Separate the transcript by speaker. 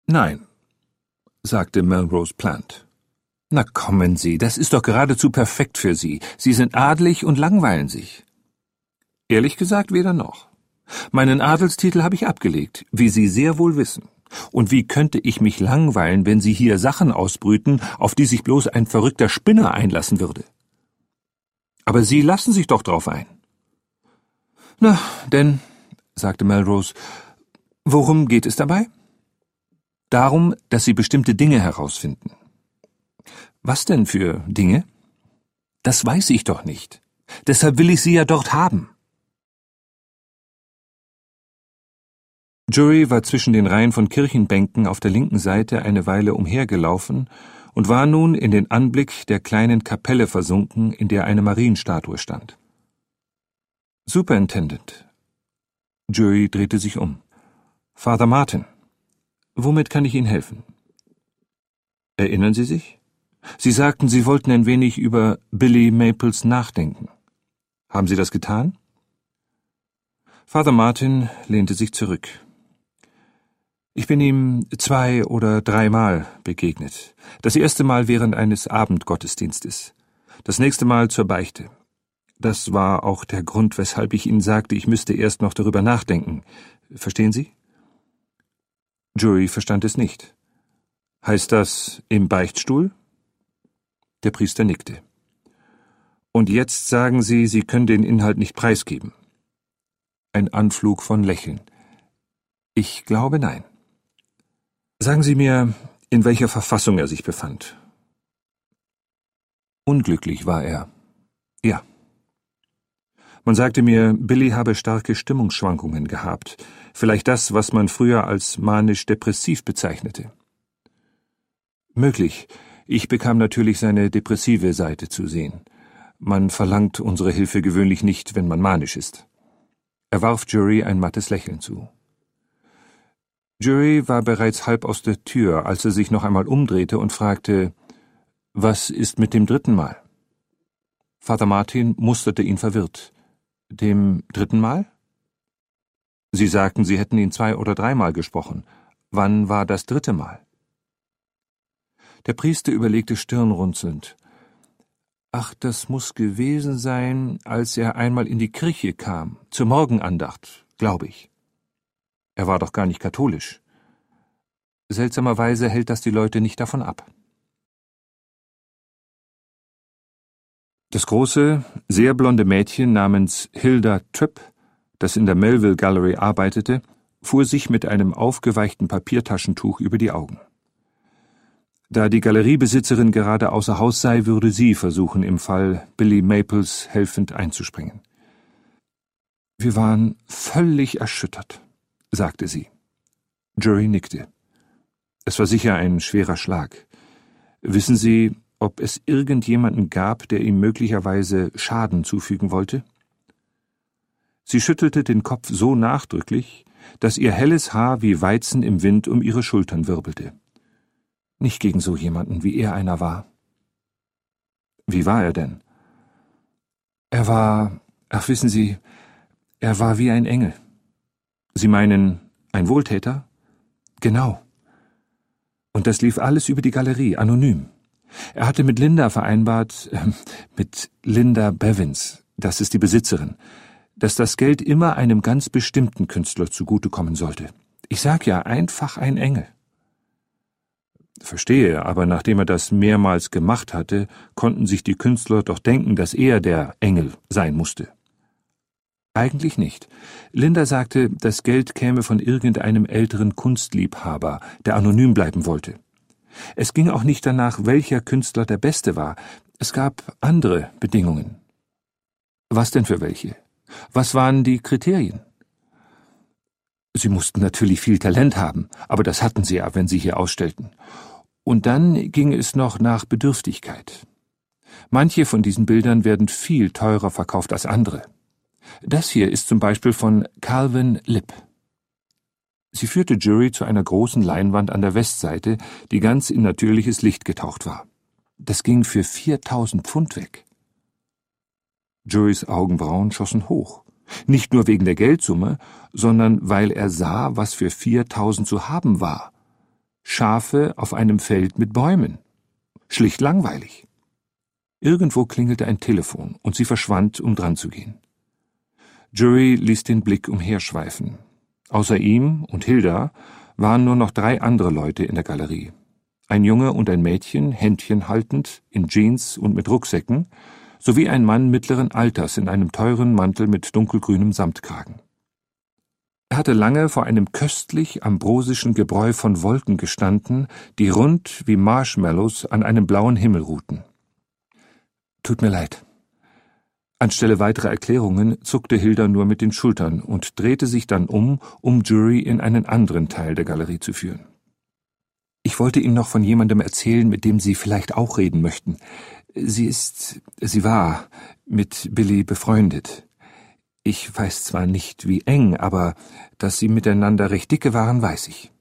Speaker 1: Nein, sagte Melrose Plant. Na kommen Sie, das ist doch geradezu perfekt für Sie. Sie sind adelig und langweilen sich. Ehrlich gesagt, weder noch. Meinen Adelstitel habe ich abgelegt, wie Sie sehr wohl wissen. Und wie könnte ich mich langweilen, wenn Sie hier Sachen ausbrüten, auf die sich bloß ein verrückter Spinner einlassen würde? Aber Sie lassen sich doch drauf ein. Na, denn, sagte Melrose, worum geht es dabei? Darum, dass Sie bestimmte Dinge herausfinden. Was denn für Dinge? Das weiß ich doch nicht. Deshalb will ich Sie ja dort haben. Jury war zwischen den Reihen von Kirchenbänken auf der linken Seite eine Weile umhergelaufen und war nun in den Anblick der kleinen Kapelle versunken, in der eine Marienstatue stand. Superintendent. Jury drehte sich um. Father Martin. Womit kann ich Ihnen helfen? Erinnern Sie sich? Sie sagten, Sie wollten ein wenig über Billy Maples nachdenken. Haben Sie das getan? Father Martin lehnte sich zurück. Ich bin ihm 2 oder 3 Mal begegnet. Das erste Mal während eines Abendgottesdienstes. Das nächste Mal zur Beichte. Das war auch der Grund, weshalb ich Ihnen sagte, ich müsste erst noch darüber nachdenken. Verstehen Sie? Jury verstand es nicht. Heißt das im Beichtstuhl? Der Priester nickte. Und jetzt sagen Sie, Sie können den Inhalt nicht preisgeben. Ein Anflug von Lächeln. Ich glaube, nein. Sagen Sie mir, in welcher Verfassung er sich befand. Unglücklich war er. Ja. Man sagte mir, Billy habe starke Stimmungsschwankungen gehabt. Vielleicht das, was man früher als manisch-depressiv bezeichnete. Möglich. Ich bekam natürlich seine depressive Seite zu sehen. Man verlangt unsere Hilfe gewöhnlich nicht, wenn man manisch ist. Er warf Jury ein mattes Lächeln zu. Jury war bereits halb aus der Tür, als er sich noch einmal umdrehte und fragte, »Was ist mit dem 3. Mal?« Father Martin musterte ihn verwirrt. »Dem 3. Mal?« »Sie sagten, Sie hätten ihn 2 oder 3 Mal gesprochen. Wann war das 3. Mal?« Der Priester überlegte stirnrunzelnd. »Ach, das muß gewesen sein, als er einmal in die Kirche kam, zur Morgenandacht, glaube ich. Er war doch gar nicht katholisch. Seltsamerweise hält das die Leute nicht davon ab.« Das große, sehr blonde Mädchen namens Hilda Tripp, das in der Melville Gallery arbeitete, fuhr sich mit einem aufgeweichten Papiertaschentuch über die Augen. Da die Galeriebesitzerin gerade außer Haus sei, würde sie versuchen, im Fall Billy Maples helfend einzuspringen. »Wir waren völlig erschüttert«, sagte sie. Jury nickte. Es war sicher ein schwerer Schlag. Wissen Sie, ob es irgendjemanden gab, der ihm möglicherweise Schaden zufügen wollte? Sie schüttelte den Kopf so nachdrücklich, dass ihr helles Haar wie Weizen im Wind um ihre Schultern wirbelte. Nicht gegen so jemanden, wie er einer war. Wie war er denn? Er war, wissen Sie, er war wie ein Engel. Sie meinen, ein Wohltäter? Genau. Und das lief alles über die Galerie, anonym. Er hatte mit Linda vereinbart, mit Linda Bevins, das ist die Besitzerin, dass das Geld immer einem ganz bestimmten Künstler zugutekommen sollte. Ich sag ja, einfach ein Engel. Verstehe, aber nachdem er das mehrmals gemacht hatte, konnten sich die Künstler doch denken, dass er der Engel sein musste. Eigentlich nicht. Linda sagte, das Geld käme von irgendeinem älteren Kunstliebhaber, der anonym bleiben wollte. Es ging auch nicht danach, welcher Künstler der Beste war. Es gab andere Bedingungen. Was denn für welche? Was waren die Kriterien? Sie mussten natürlich viel Talent haben, aber das hatten sie ja, wenn sie hier ausstellten. Und dann ging es noch nach Bedürftigkeit. Manche von diesen Bildern werden viel teurer verkauft als andere. Das hier ist zum Beispiel von Calvin Lipp. Sie führte Jury zu einer großen Leinwand an der Westseite, die ganz in natürliches Licht getaucht war. Das ging für 4.000 Pfund weg. Jurys Augenbrauen schossen hoch. Nicht nur wegen der Geldsumme, sondern weil er sah, was für 4.000 zu haben war. Schafe auf einem Feld mit Bäumen. Schlicht langweilig. Irgendwo klingelte ein Telefon und sie verschwand, um dran zu gehen. Jury ließ den Blick umherschweifen. Außer ihm und Hilda waren nur noch 3 andere Leute in der Galerie. Ein Junge und ein Mädchen, Händchen haltend, in Jeans und mit Rucksäcken, sowie ein Mann mittleren Alters in einem teuren Mantel mit dunkelgrünem Samtkragen. Er hatte lange vor einem köstlich ambrosischen Gebräu von Wolken gestanden, die rund wie Marshmallows an einem blauen Himmel ruhten. »Tut mir leid.« Anstelle weiterer Erklärungen zuckte Hilda nur mit den Schultern und drehte sich dann um Jury in einen anderen Teil der Galerie zu führen. »Ich wollte Ihnen noch von jemandem erzählen, mit dem Sie vielleicht auch reden möchten. Sie war mit Billy befreundet. Ich weiß zwar nicht, wie eng, aber dass sie miteinander recht dicke waren, weiß ich.«